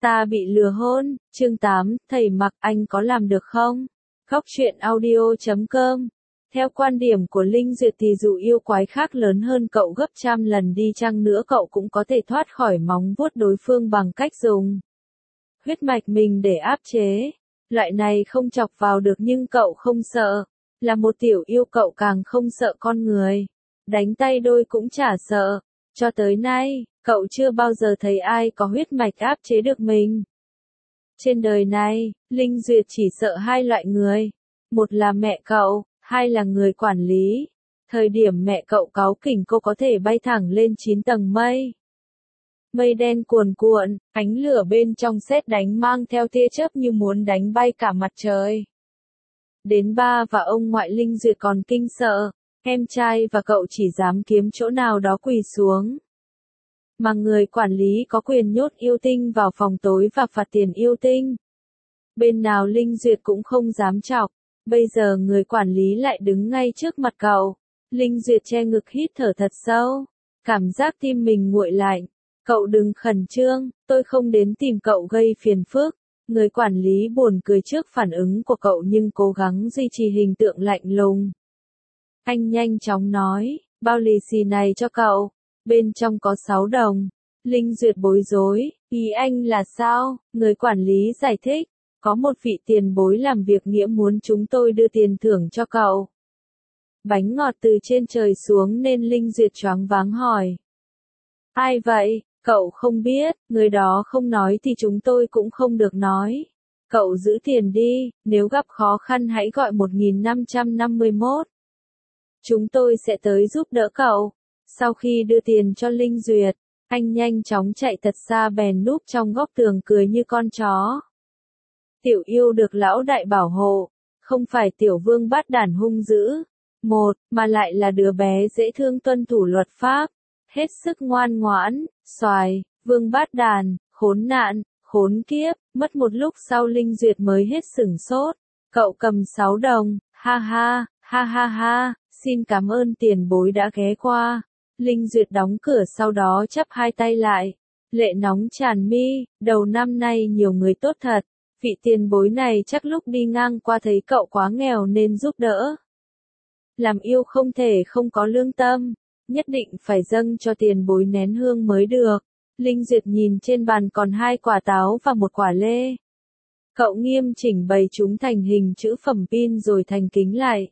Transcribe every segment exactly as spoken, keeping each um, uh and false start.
Ta bị lừa hôn, chương tám, thầy Mặc anh có làm được không? Góc truyện audio chấm com. Theo quan điểm của Linh Duyệt thì dù yêu quái khác lớn hơn cậu gấp trăm lần đi chăng nữa cậu cũng có thể thoát khỏi móng vuốt đối phương bằng cách dùng huyết mạch mình để áp chế. Loại này không chọc vào được nhưng cậu không sợ. Là một tiểu yêu cậu càng không sợ con người. Đánh tay đôi cũng chả sợ. Cho tới nay, cậu chưa bao giờ thấy ai có huyết mạch áp chế được mình. Trên đời này, Linh Duyệt chỉ sợ hai loại người. Một là mẹ cậu, hai là người quản lý. Thời điểm mẹ cậu cáu kỉnh cô có thể bay thẳng lên chín tầng mây. Mây đen cuồn cuộn, ánh lửa bên trong sét đánh mang theo tia chớp như muốn đánh bay cả mặt trời. Đến ba và ông ngoại Linh Duyệt còn kinh sợ, em trai và cậu chỉ dám kiếm chỗ nào đó quỳ xuống. Mà người quản lý có quyền nhốt yêu tinh vào phòng tối và phạt tiền yêu tinh. Bên nào Linh Duyệt cũng không dám chọc, bây giờ người quản lý lại đứng ngay trước mặt cậu. Linh Duyệt che ngực hít thở thật sâu, cảm giác tim mình nguội lạnh. Cậu đừng khẩn trương, tôi không đến tìm cậu gây phiền phức. Người quản lý buồn cười trước phản ứng của cậu nhưng cố gắng duy trì hình tượng lạnh lùng. Anh nhanh chóng nói, bao lì xì này cho cậu, bên trong có sáu đồng. Linh Duyệt bối rối, ý anh là sao? Người quản lý giải thích, có một vị tiền bối làm việc nghĩa muốn chúng tôi đưa tiền thưởng cho cậu. Bánh ngọt từ trên trời xuống nên Linh Duyệt choáng váng hỏi. Ai vậy? Cậu không biết, người đó không nói thì chúng tôi cũng không được nói. Cậu giữ tiền đi, nếu gặp khó khăn hãy gọi một nghìn năm trăm năm mươi mốt. Chúng tôi sẽ tới giúp đỡ cậu. Sau khi đưa tiền cho Linh Duyệt, anh nhanh chóng chạy thật xa bèn núp trong góc tường cười như con chó. Tiểu yêu được lão đại bảo hộ, không phải tiểu vương bát đản hung dữ, một, mà lại là đứa bé dễ thương tuân thủ luật pháp. Hết sức ngoan ngoãn, xoài, vương bát đàn, khốn nạn, khốn kiếp, mất một lúc sau Linh Duyệt mới hết sửng sốt. Cậu cầm sáu đồng, ha ha, ha ha ha, xin cảm ơn tiền bối đã ghé qua. Linh Duyệt đóng cửa sau đó chắp hai tay lại. Lệ nóng tràn mi, đầu năm nay nhiều người tốt thật. Vị tiền bối này chắc lúc đi ngang qua thấy cậu quá nghèo nên giúp đỡ. Làm yêu không thể không có lương tâm. Nhất định phải dâng cho tiền bối nén hương mới được. Linh Duyệt nhìn trên bàn còn hai quả táo và một quả lê. Cậu nghiêm chỉnh bày chúng thành hình chữ phẩm pin rồi thành kính lại.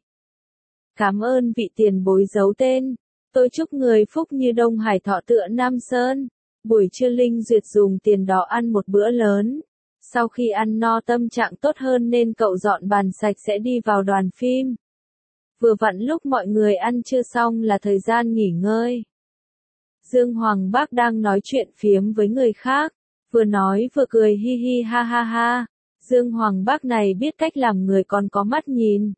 Cảm ơn vị tiền bối giấu tên. Tôi chúc người phúc như Đông Hải thọ tựa Nam Sơn. Buổi trưa Linh Duyệt dùng tiền đó ăn một bữa lớn. Sau khi ăn no tâm trạng tốt hơn nên cậu dọn bàn sạch sẽ đi vào đoàn phim. Vừa vặn lúc mọi người ăn trưa xong là thời gian nghỉ ngơi. Dương Hoàng Bác đang nói chuyện phiếm với người khác, vừa nói vừa cười hi hi ha ha ha. Dương Hoàng Bác này biết cách làm người còn có mắt nhìn.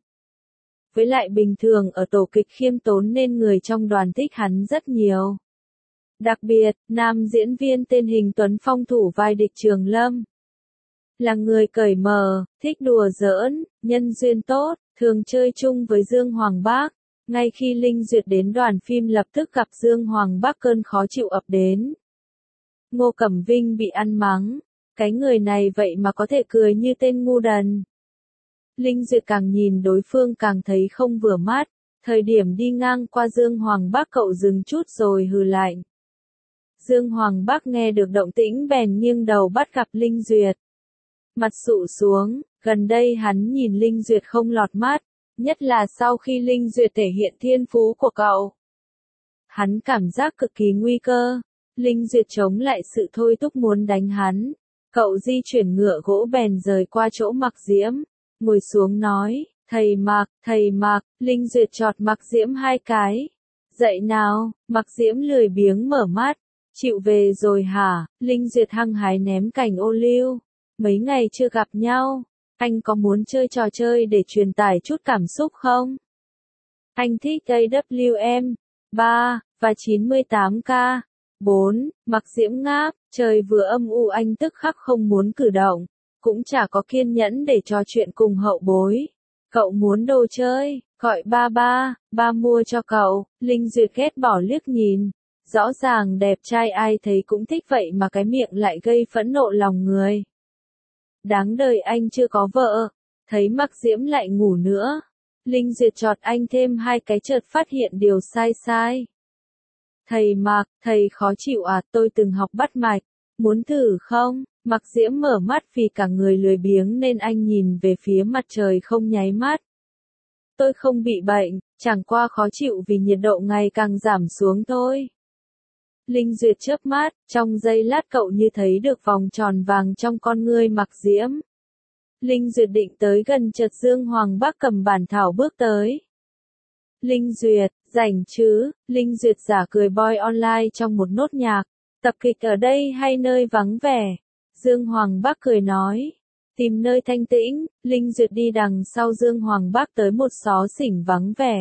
Với lại bình thường ở tổ kịch khiêm tốn nên người trong đoàn thích hắn rất nhiều. Đặc biệt, nam diễn viên tên Hình Tuấn Phong thủ vai địch Trường Lâm. Là người cởi mở, thích đùa giỡn, nhân duyên tốt, thường chơi chung với Dương Hoàng Bác. Ngay khi Linh Duyệt đến đoàn phim lập tức gặp Dương Hoàng Bác cơn khó chịu ập đến. Ngô Cẩm Vinh bị ăn mắng. Cái người này vậy mà có thể cười như tên ngu đần. Linh Duyệt càng nhìn đối phương càng thấy không vừa mắt. Thời điểm đi ngang qua Dương Hoàng Bác cậu dừng chút rồi hừ lạnh. Dương Hoàng Bác nghe được động tĩnh bèn nghiêng đầu bắt gặp Linh Duyệt. Mặt sụ xuống, gần đây hắn nhìn Linh Duyệt không lọt mắt, nhất là sau khi Linh Duyệt thể hiện thiên phú của cậu. Hắn cảm giác cực kỳ nguy cơ, Linh Duyệt chống lại sự thôi thúc muốn đánh hắn. Cậu di chuyển ngựa gỗ bèn rời qua chỗ Mặc Diễm, ngồi xuống nói, thầy Mặc, thầy Mặc, Linh Duyệt chọt Mặc Diễm hai cái. Dậy nào, Mặc Diễm lười biếng mở mắt, chịu về rồi hả? Linh Duyệt hăng hái ném cành ô liu. Mấy ngày chưa gặp nhau, anh có muốn chơi trò chơi để truyền tải chút cảm xúc không? Anh thích a vê em, ba, và chín mươi tám k. bốn, Mặc Diễm ngáp, trời vừa âm u anh tức khắc không muốn cử động, cũng chả có kiên nhẫn để trò chuyện cùng hậu bối. Cậu muốn đồ chơi, gọi ba ba, ba mua cho cậu. Linh Duyệt ghét bỏ liếc nhìn, Rõ ràng đẹp trai ai thấy cũng thích vậy mà cái miệng lại gây phẫn nộ lòng người. Đáng đời anh chưa có vợ, thấy Mặc Diễm lại ngủ nữa. Linh Duyệt chọt anh thêm hai cái chợt phát hiện điều sai sai. Thầy Mặc, thầy khó chịu à, tôi từng học bắt mạch, muốn thử không? Mặc Diễm mở mắt vì cả người lười biếng nên anh nhìn về phía mặt trời không nháy mắt. Tôi không bị bệnh, chẳng qua khó chịu vì nhiệt độ ngày càng giảm xuống thôi. Linh Duyệt chớp mắt, trong giây lát cậu như thấy được vòng tròn vàng trong con ngươi Mặc Diễm. Linh Duyệt định tới gần chợt Dương Hoàng Bác cầm bản thảo bước tới. Linh Duyệt, rảnh chứ? Linh Duyệt giả cười boy online trong một nốt nhạc. Tập kịch ở đây hay nơi vắng vẻ? Dương Hoàng Bác cười nói. Tìm nơi thanh tĩnh, Linh Duyệt đi đằng sau Dương Hoàng Bác tới một xó xỉnh vắng vẻ.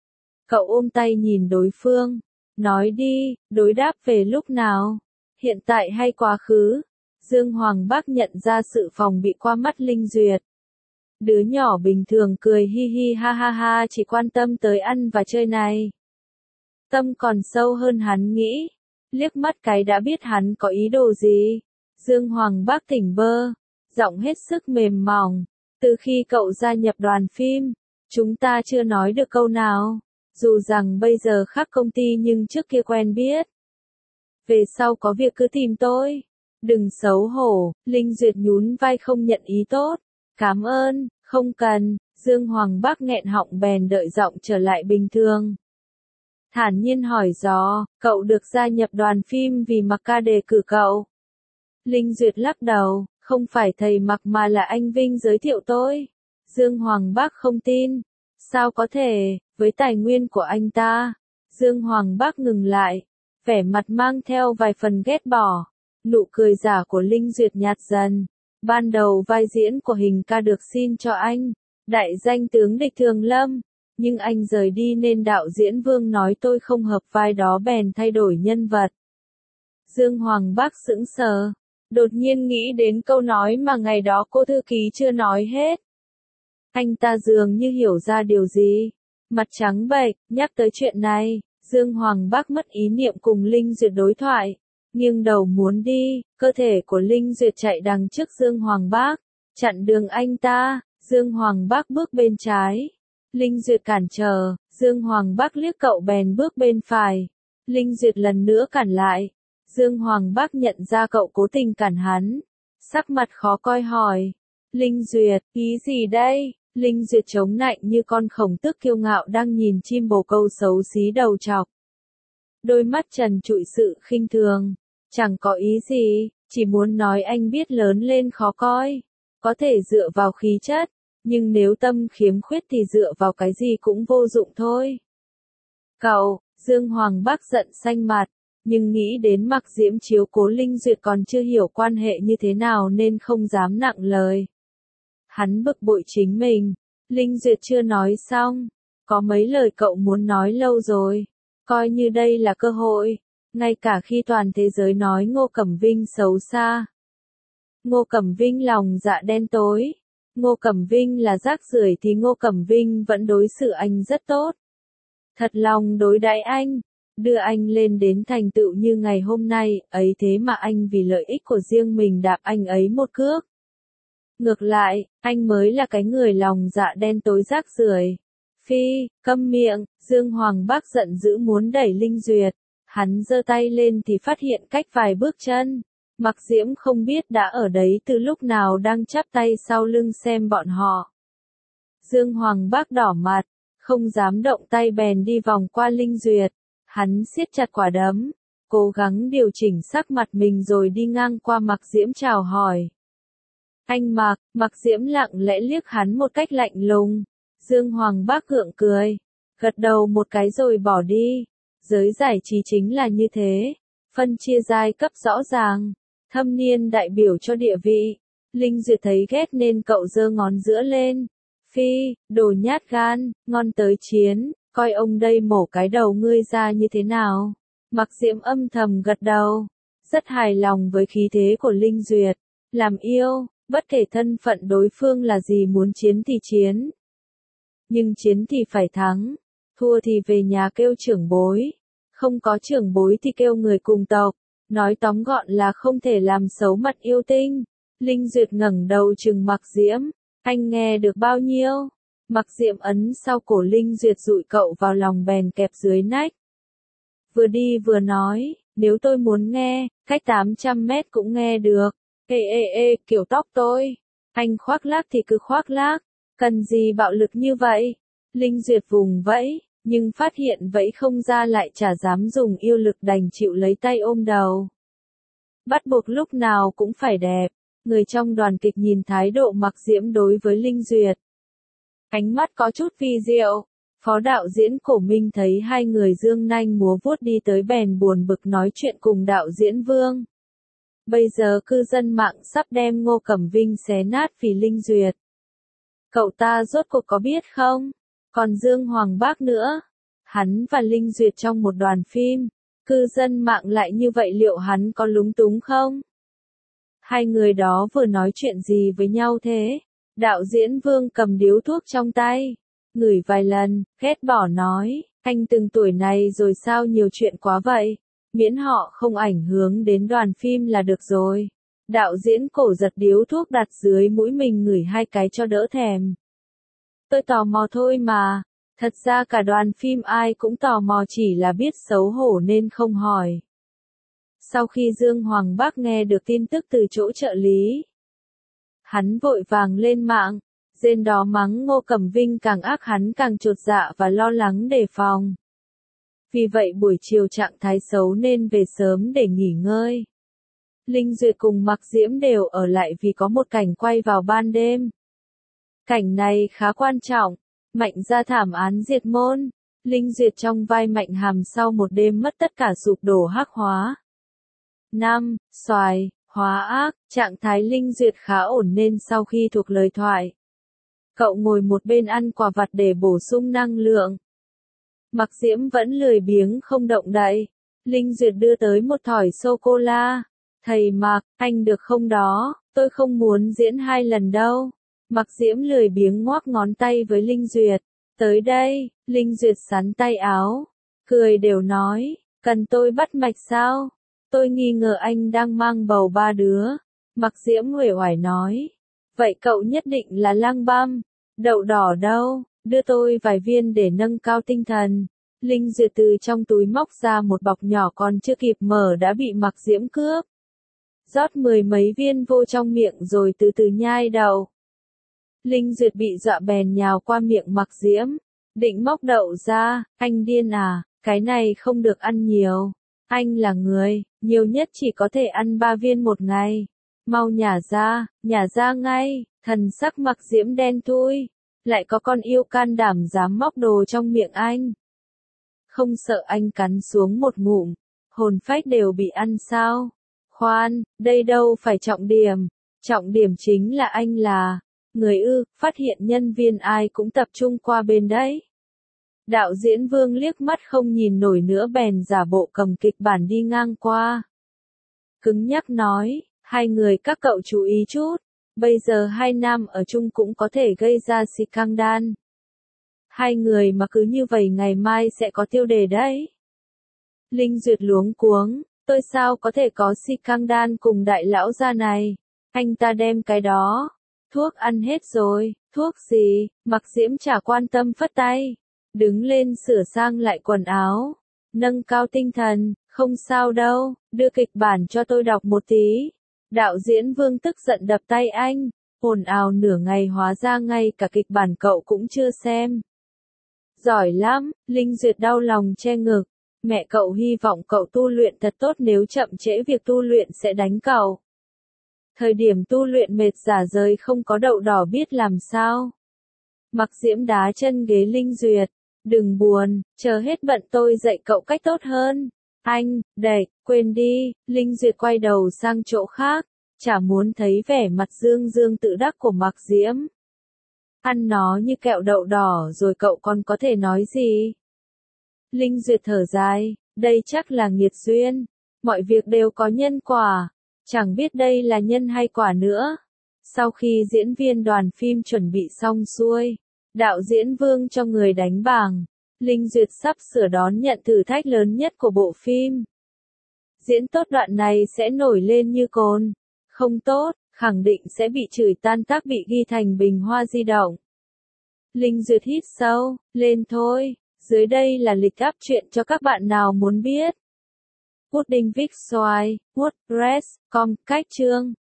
Cậu ôm tay nhìn đối phương. Nói đi, đối đáp về lúc nào? Hiện tại hay quá khứ? Dương Hoàng Bác nhận ra sự phòng bị qua mắt Linh Duyệt. Đứa nhỏ bình thường cười hi hi ha ha ha chỉ quan tâm tới ăn và chơi này. Tâm còn sâu hơn hắn nghĩ. Liếc mắt cái đã biết hắn có ý đồ gì. Dương Hoàng Bác tỉnh bơ. Giọng hết sức mềm mỏng. Từ khi cậu gia nhập đoàn phim, chúng ta chưa nói được câu nào. Dù rằng bây giờ khác công ty nhưng trước kia quen biết. Về sau có việc cứ tìm tôi. Đừng xấu hổ, Linh Duyệt nhún vai không nhận ý tốt. Cảm ơn, không cần, Dương Hoàng Bác nghẹn họng bèn đợi giọng trở lại bình thường. Thản nhiên hỏi dò, cậu được gia nhập đoàn phim vì Mặc ca đề cử cậu. Linh Duyệt lắc đầu, không phải thầy Mặc mà là anh Vinh giới thiệu tôi. Dương Hoàng Bác không tin. Sao có thể, với tài nguyên của anh ta? Dương Hoàng Bác ngừng lại, vẻ mặt mang theo vài phần ghét bỏ. Nụ cười giả của Linh Duyệt nhạt dần. Ban đầu vai diễn của Hình ca được xin cho anh, đại danh tướng Địch Thường Lâm. Nhưng anh rời đi nên đạo diễn Vương nói tôi không hợp vai đó bèn thay đổi nhân vật. Dương Hoàng Bác sững sờ, đột nhiên nghĩ đến câu nói mà ngày đó cô thư ký chưa nói hết. Anh ta dường như hiểu ra điều gì. Mặt trắng bệch, nhắc tới chuyện này, Dương Hoàng Bác mất ý niệm cùng Linh Duyệt đối thoại. Nghiêng đầu muốn đi, cơ thể của Linh Duyệt chạy đằng trước Dương Hoàng Bác, chặn đường anh ta. Dương Hoàng Bác bước bên trái. Linh Duyệt cản trở, Dương Hoàng Bác liếc cậu bèn bước bên phải. Linh Duyệt lần nữa cản lại. Dương Hoàng Bác nhận ra cậu cố tình cản hắn. Sắc mặt khó coi hỏi. Linh Duyệt, ý gì đây? Linh Duyệt chống nạnh như con khổng tước kiêu ngạo đang nhìn chim bồ câu xấu xí đầu chọc. Đôi mắt trần trụi sự khinh thường. Chẳng có ý gì, chỉ muốn nói anh biết lớn lên khó coi. Có thể dựa vào khí chất, nhưng nếu tâm khiếm khuyết thì dựa vào cái gì cũng vô dụng thôi. Cậu, Dương Hoàng Bác giận xanh mặt, nhưng nghĩ đến Mặc Diễm chiếu cố Linh Duyệt còn chưa hiểu quan hệ như thế nào nên không dám nặng lời. Hắn bực bội chính mình. Linh Duyệt chưa nói xong. Có mấy lời cậu muốn nói lâu rồi. Coi như đây là cơ hội. Ngay cả khi toàn thế giới nói Ngô Cẩm Vinh xấu xa. Ngô Cẩm Vinh lòng dạ đen tối. Ngô Cẩm Vinh là rác rưởi thì Ngô Cẩm Vinh vẫn đối xử anh rất tốt. Thật lòng đối đãi anh. Đưa anh lên đến thành tựu như ngày hôm nay. Ấy thế mà anh vì lợi ích của riêng mình đạp anh ấy một cước. Ngược lại, anh mới là cái người lòng dạ đen tối rác rưởi. Phi, câm miệng, Dương Hoàng Bác giận dữ muốn đẩy Linh Duyệt. Hắn giơ tay lên thì phát hiện cách vài bước chân. Mặc Diễm không biết đã ở đấy từ lúc nào đang chắp tay sau lưng xem bọn họ. Dương Hoàng Bác đỏ mặt, không dám động tay bèn đi vòng qua Linh Duyệt. Hắn siết chặt quả đấm, cố gắng điều chỉnh sắc mặt mình rồi đi ngang qua Mặc Diễm chào hỏi. Anh Mặc, Mặc Diễm lặng lẽ liếc hắn một cách lạnh lùng. Dương Hoàng Bác gượng cười, gật đầu một cái rồi bỏ đi. Giới giải trí chính là như thế, phân chia giai cấp rõ ràng, thâm niên đại biểu cho địa vị. Linh Duyệt thấy ghét nên cậu giơ ngón giữa lên. Phi, đồ nhát gan, ngon tới chiến, coi ông đây mổ cái đầu ngươi ra như thế nào. Mặc Diễm âm thầm gật đầu, rất hài lòng với khí thế của Linh Duyệt. Làm yêu, bất kể thân phận đối phương là gì, muốn chiến thì chiến. Nhưng chiến thì phải thắng, thua thì về nhà kêu trưởng bối. Không có trưởng bối thì kêu người cùng tộc. Nói tóm gọn là không thể làm xấu mặt yêu tinh. Linh Duyệt ngẩng đầu trừng Mạc Diễm. Anh nghe được bao nhiêu? Mạc Diễm ấn sau cổ Linh Duyệt dụi cậu vào lòng bèn kẹp dưới nách. Vừa đi vừa nói, nếu tôi muốn nghe, cách tám trăm mét cũng nghe được. Ê ê ê, kiểu tóc tôi. Anh khoác lác thì cứ khoác lác. Cần gì bạo lực như vậy? Linh Duyệt vùng vẫy, nhưng phát hiện vẫy không ra lại chả dám dùng yêu lực đành chịu lấy tay ôm đầu. Bắt buộc lúc nào cũng phải đẹp. Người trong đoàn kịch nhìn thái độ Mạc Diễm đối với Linh Duyệt. Ánh mắt có chút vi diệu. Phó đạo diễn Cổ Minh thấy hai người dương nanh múa vuốt đi tới bèn buồn bực nói chuyện cùng đạo diễn Vương. Bây giờ cư dân mạng sắp đem Ngô Cẩm Vinh xé nát vì Linh Duyệt. Cậu ta rốt cuộc có biết không? Còn Dương Hoàng Bác nữa. Hắn và Linh Duyệt trong một đoàn phim. Cư dân mạng lại như vậy liệu hắn có lúng túng không? Hai người đó vừa nói chuyện gì với nhau thế? Đạo diễn Vương cầm điếu thuốc trong tay. Ngửi vài lần, ghét bỏ nói. Anh từng tuổi này rồi sao nhiều chuyện quá vậy? Miễn họ không ảnh hưởng đến đoàn phim là được rồi. Đạo diễn Cổ giật điếu thuốc đặt dưới mũi mình ngửi hai cái cho đỡ thèm. Tôi tò mò thôi mà. Thật ra cả đoàn phim ai cũng tò mò chỉ là biết xấu hổ nên không hỏi. Sau khi Dương Hoàng Bác nghe được tin tức từ chỗ trợ lý, hắn vội vàng lên mạng, rên đó mắng Ngô Cẩm Vinh càng ác hắn càng chột dạ và lo lắng đề phòng. Vì vậy buổi chiều trạng thái xấu nên về sớm để nghỉ ngơi. Linh Duyệt cùng Mạc Diễm đều ở lại vì có một cảnh quay vào ban đêm. Cảnh này khá quan trọng. Mạnh ra thảm án diệt môn. Linh Duyệt trong vai Mạnh Hàm sau một đêm mất tất cả sụp đổ hắc hóa. năm. Xoài, hóa ác, trạng thái Linh Duyệt khá ổn nên sau khi thuộc lời thoại. Cậu ngồi một bên ăn quả vặt để bổ sung năng lượng. Mạc Diễm vẫn lười biếng không động đậy. Linh Duyệt đưa tới một thỏi sô-cô-la. Thầy Mạc, anh được không đó, tôi không muốn diễn hai lần đâu. Mạc Diễm lười biếng ngoác ngón tay với Linh Duyệt. Tới đây, Linh Duyệt sắn tay áo. Cười đều nói, cần tôi bắt mạch sao? Tôi nghi ngờ anh đang mang bầu ba đứa. Mạc Diễm uể oải nói. Vậy cậu nhất định là lang băm. Đậu đỏ đâu, đưa tôi vài viên để nâng cao tinh thần. Linh Duyệt từ trong túi móc ra một bọc nhỏ còn chưa kịp mở đã bị Mạc Diễm cướp. Rót mười mấy viên vô trong miệng rồi từ từ nhai đầu. Linh Duyệt bị dọa bèn nhào qua miệng Mạc Diễm. Định móc đậu ra, anh điên à, cái này không được ăn nhiều. Anh là người, nhiều nhất chỉ có thể ăn ba viên một ngày. Mau nhả ra, nhả ra ngay, thần sắc Mạc Diễm đen thui. Lại có con yêu can đảm dám móc đồ trong miệng anh. Không sợ anh cắn xuống một ngụm, hồn phách đều bị ăn sao? Khoan, đây đâu phải trọng điểm. Trọng điểm chính là anh là người ư, phát hiện nhân viên ai cũng tập trung qua bên đấy. Đạo diễn Vương liếc mắt không nhìn nổi nữa bèn giả bộ cầm kịch bản đi ngang qua. Cứng nhắc nói, hai người các cậu chú ý chút, bây giờ hai nam ở chung cũng có thể gây ra scandal. Hai người mà cứ như vậy ngày mai sẽ có tiêu đề đấy. Linh Duyệt luống cuống, tôi sao có thể có scandal cùng đại lão gia này, anh ta đem cái đó. Thuốc ăn hết rồi, thuốc gì? Mạc Diễm chả quan tâm phất tay. Đứng lên sửa sang lại quần áo. Nâng cao tinh thần, không sao đâu, đưa kịch bản cho tôi đọc một tí. Đạo diễn Vương tức giận đập tay anh. Ồn ào nửa ngày hóa ra ngay cả kịch bản cậu cũng chưa xem. Giỏi lắm, Linh Duyệt đau lòng che ngực. Mẹ cậu hy vọng cậu tu luyện thật tốt nếu chậm trễ việc tu luyện sẽ đánh cậu. Thời điểm tu luyện mệt rả rời không có đậu đỏ biết làm sao. Mạc Diễm đá chân ghế Linh Duyệt. Đừng buồn, chờ hết bận tôi dạy cậu cách tốt hơn. Anh, đẩy, quên đi, Linh Duyệt quay đầu sang chỗ khác. Chả muốn thấy vẻ mặt dương dương tự đắc của Mạc Diễm. Ăn nó như kẹo đậu đỏ rồi cậu còn có thể nói gì? Linh Duyệt thở dài, đây chắc là nghiệt duyên. Mọi việc đều có nhân quả. Chẳng biết đây là nhân hay quả nữa. Sau khi diễn viên đoàn phim chuẩn bị xong xuôi, đạo diễn Vương cho người đánh bảng. Linh Duyệt sắp sửa đón nhận thử thách lớn nhất của bộ phim. Diễn tốt đoạn này sẽ nổi lên như cồn. Không tốt, khẳng định sẽ bị chửi tan tác, bị ghi thành bình hoa di động. Linh Duyệt hít sâu, lên thôi. Dưới đây là lịch up truyện cho các bạn nào muốn biết. Pudding Vic Xoài, WordPress, com, cách chương.